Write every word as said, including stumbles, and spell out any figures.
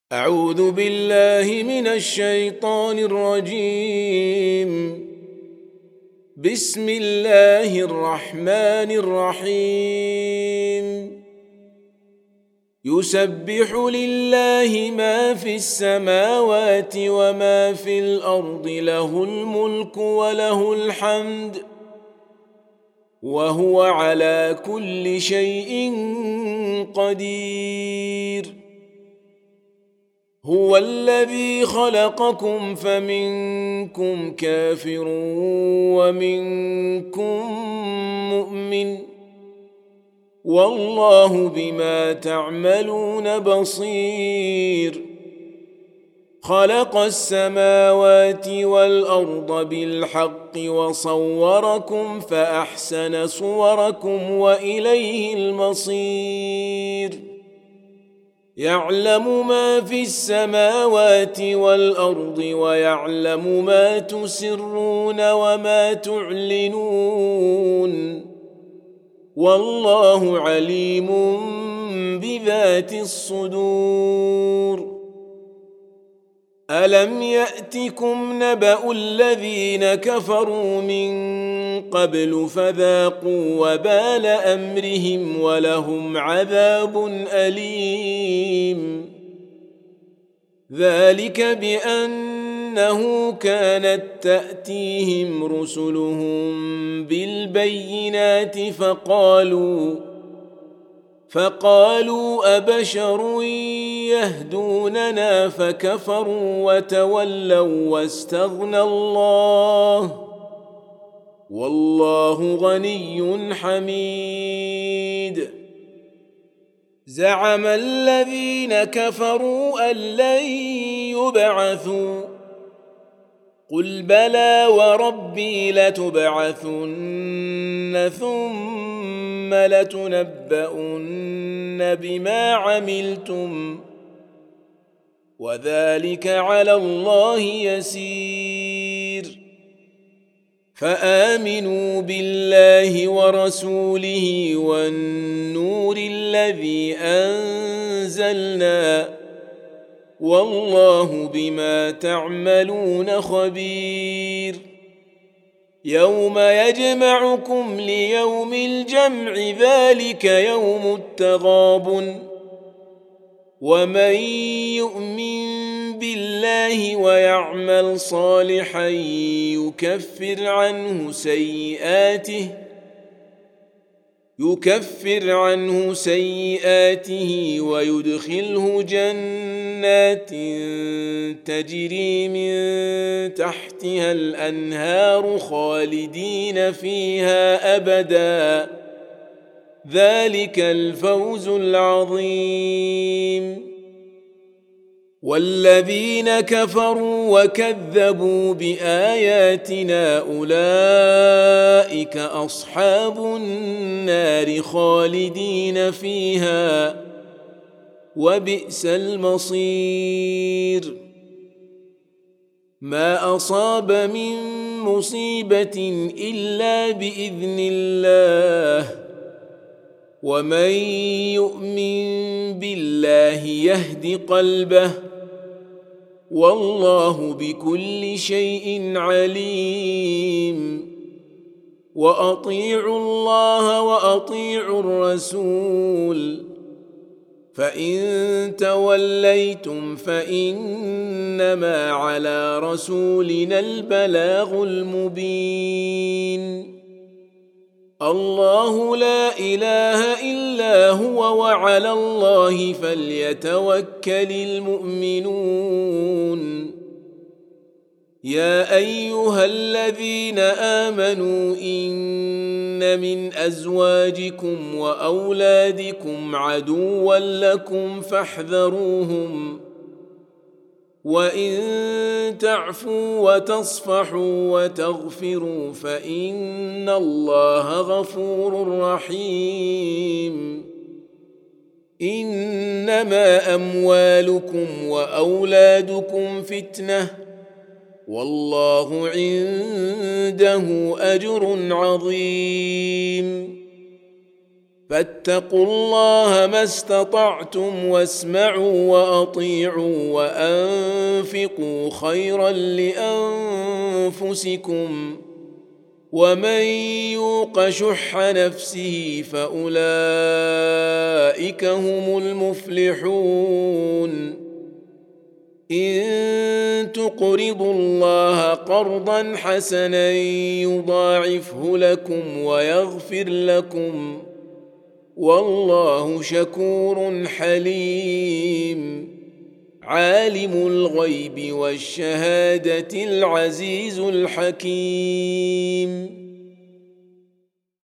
أعوذ بالله من الشيطان الرجيم. بسم الله الرحمن الرحيم. يسبح لله ما في السماوات وما في الأرض، له الملك وله الحمد وهو على كل شيء قدير. هو الذي خلقكم فمنكم كافر ومنكم مؤمن، والله بما تعملون بصير. خلق السماوات والأرض بالحق وصوركم فأحسن صوركم وإليه المصير. يعلم ما في السماوات والأرض ويعلم ما تسرون وما تعلنون، والله عليم بذات الصدور. ألم يأتكم نبأ الذين كفروا من قبل فذاقوا وبال أمرهم ولهم عذاب أليم. ذلك بأنه كانت تأتيهم رسلهم بالبينات فقالوا فقالوا أبشر يهدوننا فكفروا وتولوا واستغنى الله، والله غني حميد. زعم الذين كفروا أن لن يبعثوا، قل بلى وربي لتبعثن ثم لتنبؤن بما عملتم، وذلك على الله يسير. فآمنوا بالله ورسوله والنور الذي أنزلنا، والله بما تعملون خبير. يوم يجمعكم ليوم الجمع، ذلك يوم التغابن. ومن يؤمن بالله ويعمل صالحا يكفر عنه سيئاته يكفر عنه سيئاته ويدخله جنات تجري من تحتها الأنهار خالدين فيها أبدا، ذلك الفوز العظيم. والذين كفروا وكذبوا بآياتنا أولئك أصحاب النار خالدين فيها، وبئس المصير. ما أصاب من مصيبة إلا بإذن الله، ومن يؤمن بالله يهد قلبه، والله بكل شيء عليم. وأطيعوا الله وأطيعوا الرسول، فإن توليتم فإنما على رسولنا البلاغ المبين. الله لا إله إلا هو، وعلى الله فليتوكل المؤمنون. يا أيها الذين آمنوا إن من أزواجكم وأولادكم عدوا لكم فاحذروهم، وإن تعفوا وتصفحوا وتغفروا فإن الله غفور رحيم. إنما أموالكم وأولادكم فتنة، والله عنده أجر عظيم. فاتقوا الله ما استطعتم واسمعوا واطيعوا وانفقوا خيرا لانفسكم ومن يوق شح نفسه فاولئك هم المفلحون ان تقرضوا الله قرضا حسنا يضاعفه لكم ويغفر لكم والله شكور حليم عالم الغيب والشهادة العزيز الحكيم